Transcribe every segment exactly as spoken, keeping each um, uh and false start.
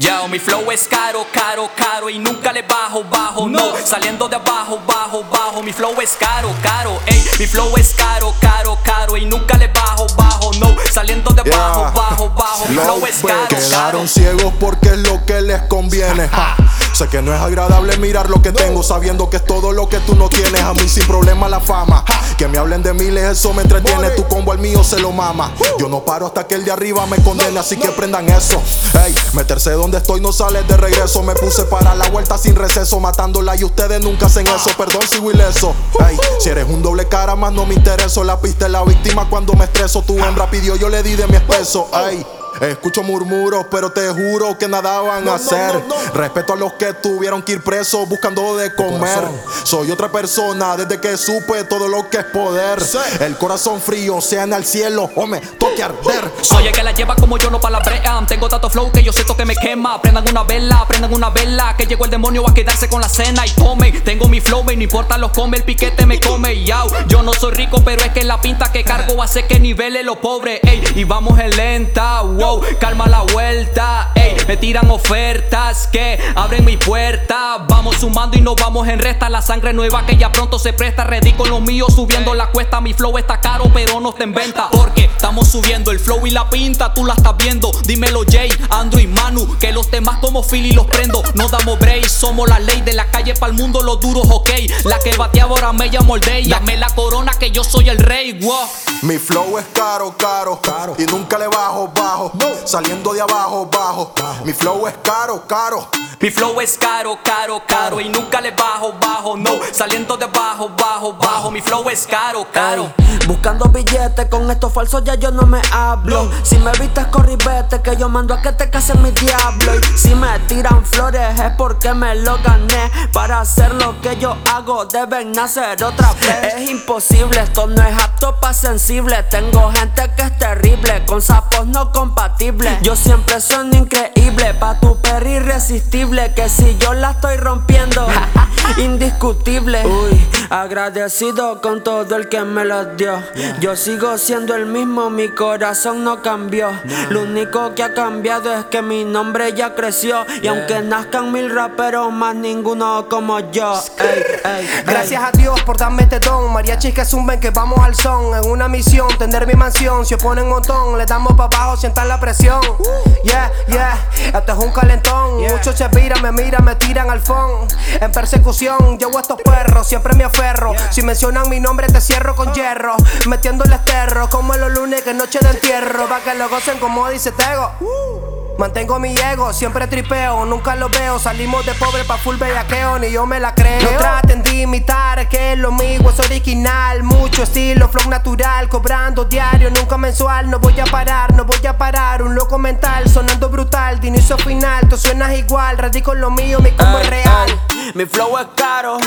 Yo, mi flow es caro, caro, caro y nunca le bajo, bajo, no. Saliendo de abajo, bajo, bajo, mi flow es caro, caro, ey. Mi flow es caro, caro, caro y nunca le bajo, bajo, no. Saliendo de abajo, yeah. bajo, bajo, mi flow es caro, caro. Quedaron ciegos porque es lo que les conviene. Ja. Sé que no es agradable mirar lo que tengo, sabiendo que es todo lo que tú no tienes. A mí sin problema la fama, que me hablen de miles, eso me entretiene. Tu combo al mío se lo mama. Yo no paro hasta que el de arriba me condene, así que aprendan eso. Ey, meterse donde estoy no sale de regreso. Me puse para la vuelta sin receso, matándola y ustedes nunca hacen eso. Perdón si voy leso. Ey, si eres un doble cara más no me intereso. La pista es la víctima cuando me estreso. Tu hembra pidió, yo le di de mi espeso. Ey, escucho murmuros, pero te juro que nada van a hacer. No, no, no. Respeto a los que tuvieron que ir presos buscando de comer. Soy otra persona desde que supe todo lo que es poder. Sí. El corazón frío, sea en el cielo o me toque arder. Soy el que la lleva como yo, no palabrean. Tengo tanto flow que yo siento que me quema. Prendan una vela, prendan una vela, que llegó el demonio a quedarse con la cena. Y tomen, tengo mi flow, y no importa los come, el piquete me come. Yao, yo no soy rico, pero es que la pinta que cargo hace que nivele los pobres. Ey, y vamos en lenta, wow, calma la vuelta. Ey, me tiran ofertas que abren mi puerta. Vamos sumando y nos vamos en resta. La sangre nueva que ya pronto se presta. Ready con los míos subiendo la cuesta. Mi flow está caro pero no está en venta, porque estamos subiendo el flow y la pinta. Tú la estás viendo, dímelo Jay, Andrew y Manu, que los temas como Philly los prendo. No damos break, somos la ley de la calle pa'l mundo, los duros ok. La que bateaba ahora me llamo el day. Dame la corona que yo soy el rey, wow. Mi flow es caro, caro, caro y nunca le bajo, bajo. Saliendo de abajo, bajo. Mi flow es caro, caro. Mi flow es caro, caro, caro y nunca le bajo, bajo, no. Saliendo de abajo, bajo, bajo. Mi flow es caro, caro. Ey, buscando billetes, con estos falsos ya yo no me hablo. Si me vistes corribete, que yo mando a que te casen mi diablo. Y si me tiran flores es porque me lo gané. Para hacer lo que yo hago deben nacer otra vez. Es imposible, esto no es apto pa' sensible. Tengo gente que es terrible, con sapos no compatibles. Yo siempre son increíble, pa' tu perro irresistible. Que si yo la estoy rompiendo, indiscutible. Uy, agradecido con todo el que me los dio. Yo sigo siendo el mismo, mi corazón no cambió. Lo único que ha cambiado es que mi nombre ya creció. Y aunque nazcan mil raperos más, ninguno como yo. Ey, ey, ey. Gracias a Dios por darme este don. Mariachis que zumben que vamos al son. En una misión, tener mi mansión. Si oponen un montón, le damos pa' abajo, sientan la presión. Yeah, yeah, esto es un calentón. Muchos se viran, me miran, me tiran al phone. En persecución, llevo a estos perros, siempre me aferro. Si mencionan mi nombre te cierro con hierro. Metiéndole esterro, como en los lunes que es noche de entierro. Pa' que lo gocen como dice Tego. Mantengo mi ego, siempre tripeo, nunca lo veo. Salimos de pobre pa' full bellaqueo, ni yo me la creo. No traten de imitar, que es lo mío es original. Mucho estilo, flow natural, cobrando diario, nunca mensual. No voy a parar, no voy a parar. Un loco mental, sonando brutal, de inicio a final. Tú suenas igual, radico en lo mío, mi combo es real. Ey, mi flow es caro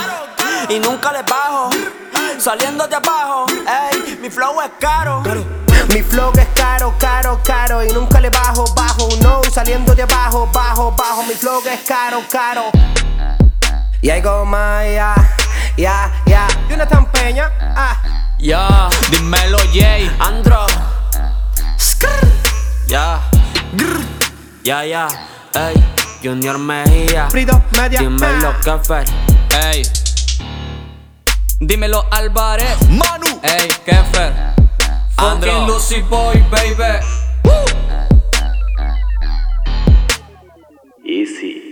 y nunca le bajo. Saliendo de abajo, ey, mi flow es caro. Mi flow es caro, caro, caro y nunca le bajo, bajo, no. Saliendo de abajo, bajo, bajo. Mi flow es caro, caro. Y I go my, ya, ya, ya. Jonathan Peña, ah. Ya, yeah, dímelo Jay, Andro. ya, Ya, ya, ey, Junior Mejía. Frido Media, dímelo ah. Kefer. ey. Dímelo Álvarez, Manu, ey, Kefer, fucking Lucy Boy, baby. Easy.